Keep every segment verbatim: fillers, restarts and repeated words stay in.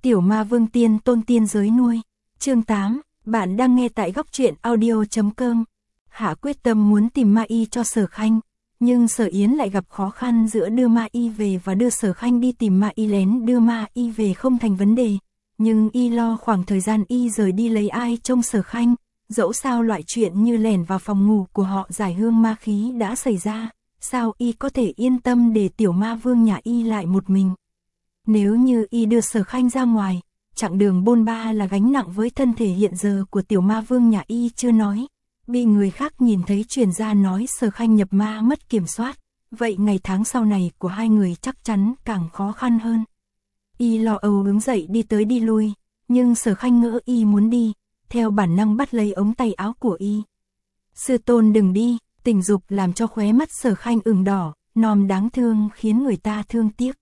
Tiểu ma vương tiên tôn tiên giới nuôi. Chương tám, bạn đang nghe tại góc truyện audio chấm com. Hạ quyết tâm muốn tìm ma y cho Sở Khanh, nhưng Sở Yến lại gặp khó khăn giữa đưa ma y về và đưa Sở Khanh đi tìm ma y. Lén đưa ma y về không thành vấn đề, nhưng y lo khoảng thời gian y rời đi lấy ai trông Sở Khanh, dẫu sao loại chuyện như lẻn vào phòng ngủ của họ giải hương ma khí đã xảy ra, sao y có thể yên tâm để tiểu ma vương nhà y lại một mình. Nếu như y đưa Sở Khanh ra ngoài, chặng đường bôn ba là gánh nặng với thân thể hiện giờ của tiểu ma vương nhà y chưa nói. Bị người khác nhìn thấy truyền ra nói Sở Khanh nhập ma mất kiểm soát, vậy ngày tháng sau này của hai người chắc chắn càng khó khăn hơn. Y lo âu đứng dậy đi tới đi lui, nhưng Sở Khanh ngỡ y muốn đi, theo bản năng bắt lấy ống tay áo của y. Sư tôn đừng đi, tình dục làm cho khóe mắt Sở Khanh ửng đỏ, nòm đáng thương khiến người ta thương tiếc.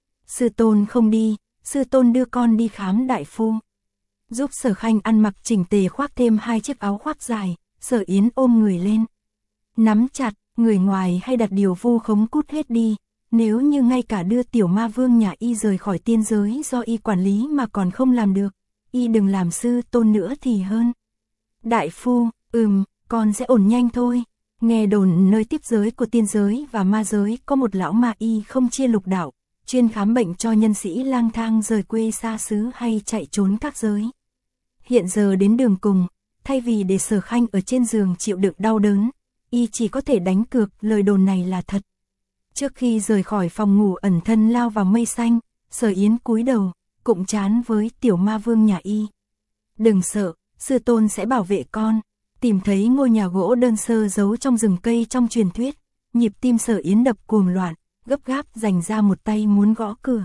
Sư tôn không đi, sư tôn đưa con đi khám đại phu. Giúp Sở Khanh ăn mặc chỉnh tề khoác thêm hai chiếc áo khoác dài, Sở Yến ôm người lên. Nắm chặt, người ngoài hay đặt điều vu khống cút hết đi, nếu như ngay cả đưa tiểu ma vương nhà y rời khỏi tiên giới do y quản lý mà còn không làm được, y đừng làm sư tôn nữa thì hơn. Đại phu, ừm, con sẽ ổn nhanh thôi. Nghe đồn nơi tiếp giới của tiên giới và ma giới có một lão ma y không chia lục đạo, chuyên khám bệnh cho nhân sĩ lang thang rời quê xa xứ hay chạy trốn các giới. Hiện giờ đến đường cùng, thay vì để Sở Khanh ở trên giường chịu đựng đau đớn, y chỉ có thể đánh cược lời đồn này là thật. Trước khi rời khỏi phòng ngủ ẩn thân lao vào mây xanh, Sở Yến cúi đầu, cụm trán với tiểu ma vương nhà y. Đừng sợ, sư tôn sẽ bảo vệ con. Tìm thấy ngôi nhà gỗ đơn sơ giấu trong rừng cây trong truyền thuyết, nhịp tim Sở Yến đập cuồng loạn, gấp gáp dành ra một tay muốn gõ cửa.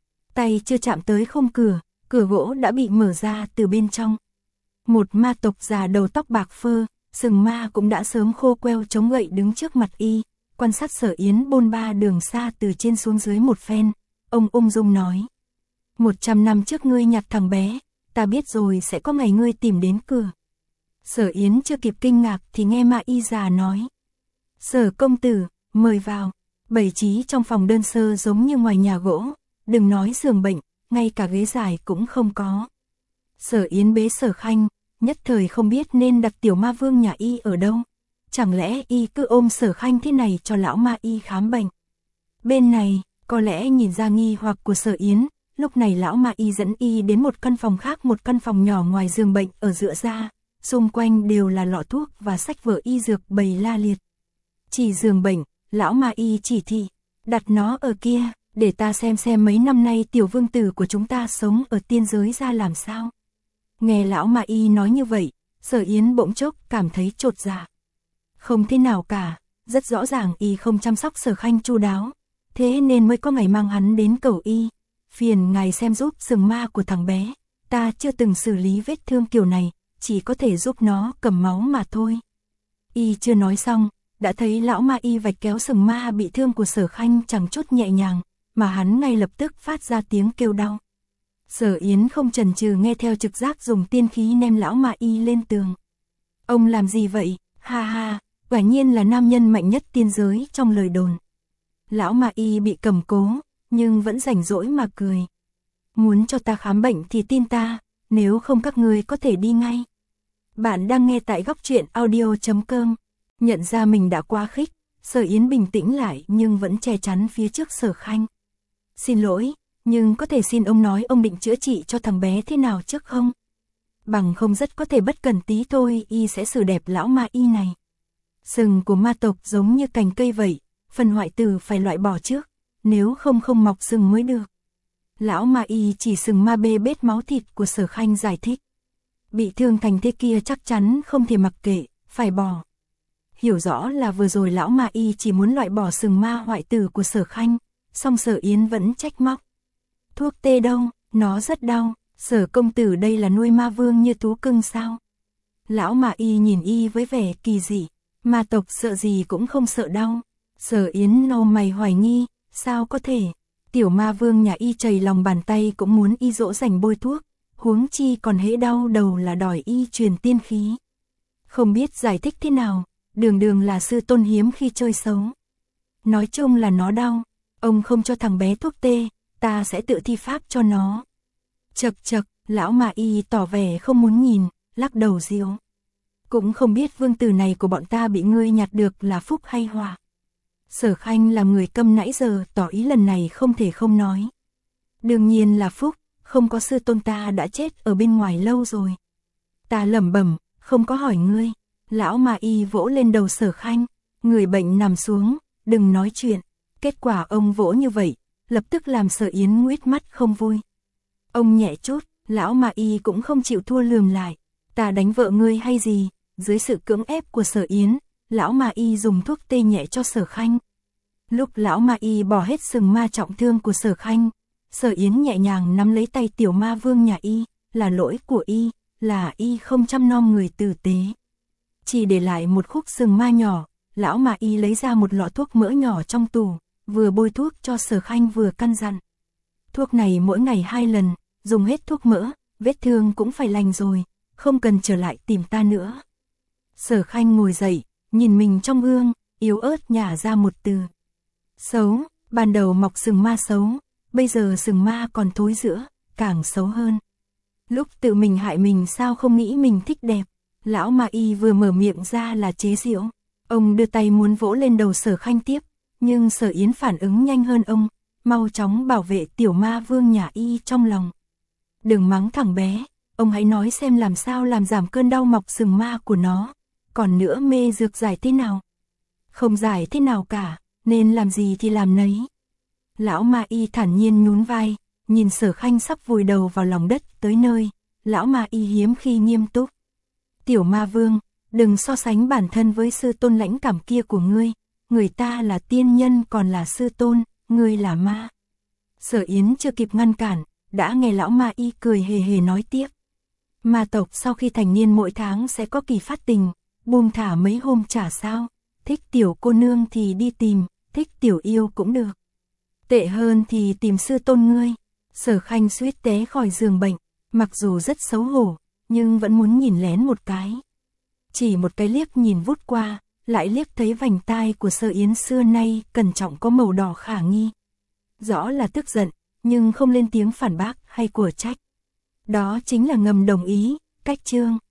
Tay chưa chạm tới khung cửa, cửa gỗ đã bị mở ra từ bên trong. Một ma tộc già đầu tóc bạc phơ, sừng ma cũng đã sớm khô queo chống gậy đứng trước mặt y, quan sát Sở Yến bôn ba đường xa từ trên xuống dưới một phen. Ông ung dung nói: Một trăm năm trước ngươi nhặt thằng bé, ta biết rồi sẽ có ngày ngươi tìm đến cửa. Sở Yến chưa kịp kinh ngạc thì nghe ma y già nói: Sở công tử, mời vào. Bày trí trong phòng đơn sơ giống như ngoài nhà gỗ, đừng nói giường bệnh, ngay cả ghế dài cũng không có. Sở Yến bế Sở Khanh, nhất thời không biết nên đặt tiểu ma vương nhà y ở đâu. Chẳng lẽ y cứ ôm Sở Khanh thế này cho lão ma y khám bệnh? Bên này, có lẽ nhìn ra nghi hoặc của Sở Yến, lúc này lão ma y dẫn y đến một căn phòng khác, một căn phòng nhỏ ngoài giường bệnh ở giữa ra, xung quanh đều là lọ thuốc và sách vở y dược bày la liệt. Chỉ giường bệnh, lão ma y chỉ thị, đặt nó ở kia, để ta xem xem mấy năm nay tiểu vương tử của chúng ta sống ở tiên giới ra làm sao. Nghe lão ma y nói như vậy, Sở Yến bỗng chốc cảm thấy chột dạ. Không thế nào cả, rất rõ ràng y không chăm sóc Sở Khanh chu đáo, thế nên mới có ngày mang hắn đến cầu y. Phiền ngài xem giúp sừng ma của thằng bé, ta chưa từng xử lý vết thương kiểu này, chỉ có thể giúp nó cầm máu mà thôi. Y chưa nói xong, đã thấy lão ma y vạch kéo sừng ma bị thương của Sở Khanh chẳng chút nhẹ nhàng, mà hắn ngay lập tức phát ra tiếng kêu đau. Sở Yến không chần chừ nghe theo trực giác dùng tiên khí ném lão ma y lên tường. Ông làm gì vậy? Ha ha, quả nhiên là nam nhân mạnh nhất tiên giới trong lời đồn. Lão ma y bị cầm cố, nhưng vẫn rảnh rỗi mà cười. Muốn cho ta khám bệnh thì tin ta, nếu không các ngươi có thể đi ngay. Bạn đang nghe tại góc truyện audio chấm com. Nhận ra mình đã quá khích, Sở Yến bình tĩnh lại nhưng vẫn che chắn phía trước Sở Khanh. Xin lỗi, nhưng có thể xin ông nói ông định chữa trị cho thằng bé thế nào trước không? Bằng không rất có thể bất cần tí thôi y sẽ xử đẹp lão ma y này. Sừng của ma tộc giống như cành cây vậy, phần hoại tử phải loại bỏ trước, nếu không không mọc sừng mới được. Lão ma y chỉ sừng ma bê bết máu thịt của Sở Khanh giải thích. Bị thương thành thế kia chắc chắn không thể mặc kệ, phải bỏ. Hiểu rõ là vừa rồi lão ma y chỉ muốn loại bỏ sừng ma hoại tử của Sở Khanh, song Sở Yến vẫn trách móc. Thuốc tê đâu, nó rất đau, Sở công tử đây là nuôi ma vương như thú cưng sao? Lão ma y nhìn y với vẻ kỳ dị, ma tộc sợ gì cũng không sợ đau. Sở Yến nâu mày hoài nghi, sao có thể? Tiểu ma vương nhà y chảy lòng bàn tay cũng muốn y dỗ dành bôi thuốc, huống chi còn hễ đau đầu là đòi y truyền tiên khí. Không biết giải thích thế nào, đường đường là sư tôn hiếm khi chơi xấu. Nói chung là nó đau, ông không cho thằng bé thuốc tê, ta sẽ tự thi pháp cho nó. Chậc chậc, lão Ma Y tỏ vẻ không muốn nhìn, lắc đầu diếu. Cũng không biết vương tử này của bọn ta bị ngươi nhặt được là phúc hay họa. Sở Khanh làm người câm nãy giờ, tỏ ý lần này không thể không nói. Đương nhiên là phúc, không có sư tôn ta đã chết ở bên ngoài lâu rồi. Ta lẩm bẩm, không có hỏi ngươi. Lão Ma Y vỗ lên đầu Sở Khanh, người bệnh nằm xuống, đừng nói chuyện. Kết quả ông vỗ như vậy, lập tức làm Sở Yến nguyết mắt không vui. Ông nhẹ chút, lão Ma Y cũng không chịu thua lườm lại. Ta đánh vợ ngươi hay gì? Dưới sự cưỡng ép của Sở Yến, lão Ma Y dùng thuốc tê nhẹ cho Sở Khanh. Lúc lão Ma Y bỏ hết sừng ma trọng thương của Sở Khanh, Sở Yến nhẹ nhàng nắm lấy tay tiểu ma vương nhà y, là lỗi của y, là y không chăm nom người tử tế. Chỉ để lại một khúc sừng ma nhỏ, lão Ma Y lấy ra một lọ thuốc mỡ nhỏ trong tủ, vừa bôi thuốc cho Sở Khanh vừa căn dặn. Thuốc này mỗi ngày hai lần, dùng hết thuốc mỡ, vết thương cũng phải lành rồi, không cần trở lại tìm ta nữa. Sở Khanh ngồi dậy, nhìn mình trong gương, yếu ớt nhả ra một từ. Xấu, ban đầu mọc sừng ma xấu, bây giờ sừng ma còn thối rữa, càng xấu hơn. Lúc tự mình hại mình sao không nghĩ mình thích đẹp. Lão Ma Y vừa mở miệng ra là chế giễu. Ông đưa tay muốn vỗ lên đầu Sở Khanh tiếp, nhưng Sở Yến phản ứng nhanh hơn ông, mau chóng bảo vệ tiểu ma vương nhà y trong lòng. Đừng mắng thằng bé, ông hãy nói xem làm sao làm giảm cơn đau mọc sừng ma của nó. Còn nữa mê dược giải thế nào? Không giải thế nào cả, nên làm gì thì làm nấy. Lão Ma Y thản nhiên nhún vai, nhìn Sở Khanh sắp vùi đầu vào lòng đất tới nơi, lão Ma Y hiếm khi nghiêm túc. Tiểu ma vương, đừng so sánh bản thân với sư tôn lãnh cảm kia của ngươi, người ta là tiên nhân còn là sư tôn, ngươi là ma. Sở Yến chưa kịp ngăn cản, đã nghe lão Ma Y cười hề hề nói tiếp. Ma tộc sau khi thành niên mỗi tháng sẽ có kỳ phát tình, buông thả mấy hôm chả sao, thích tiểu cô nương thì đi tìm, thích tiểu yêu cũng được. Tệ hơn thì tìm sư tôn ngươi. Sở Khanh suýt té khỏi giường bệnh, mặc dù rất xấu hổ, nhưng vẫn muốn nhìn lén một cái. Chỉ một cái liếc nhìn vút qua, lại liếc thấy vành tai của Sở Yến xưa nay cẩn trọng có màu đỏ khả nghi. Rõ là tức giận, nhưng không lên tiếng phản bác hay của trách. Đó chính là ngầm đồng ý, cách chương.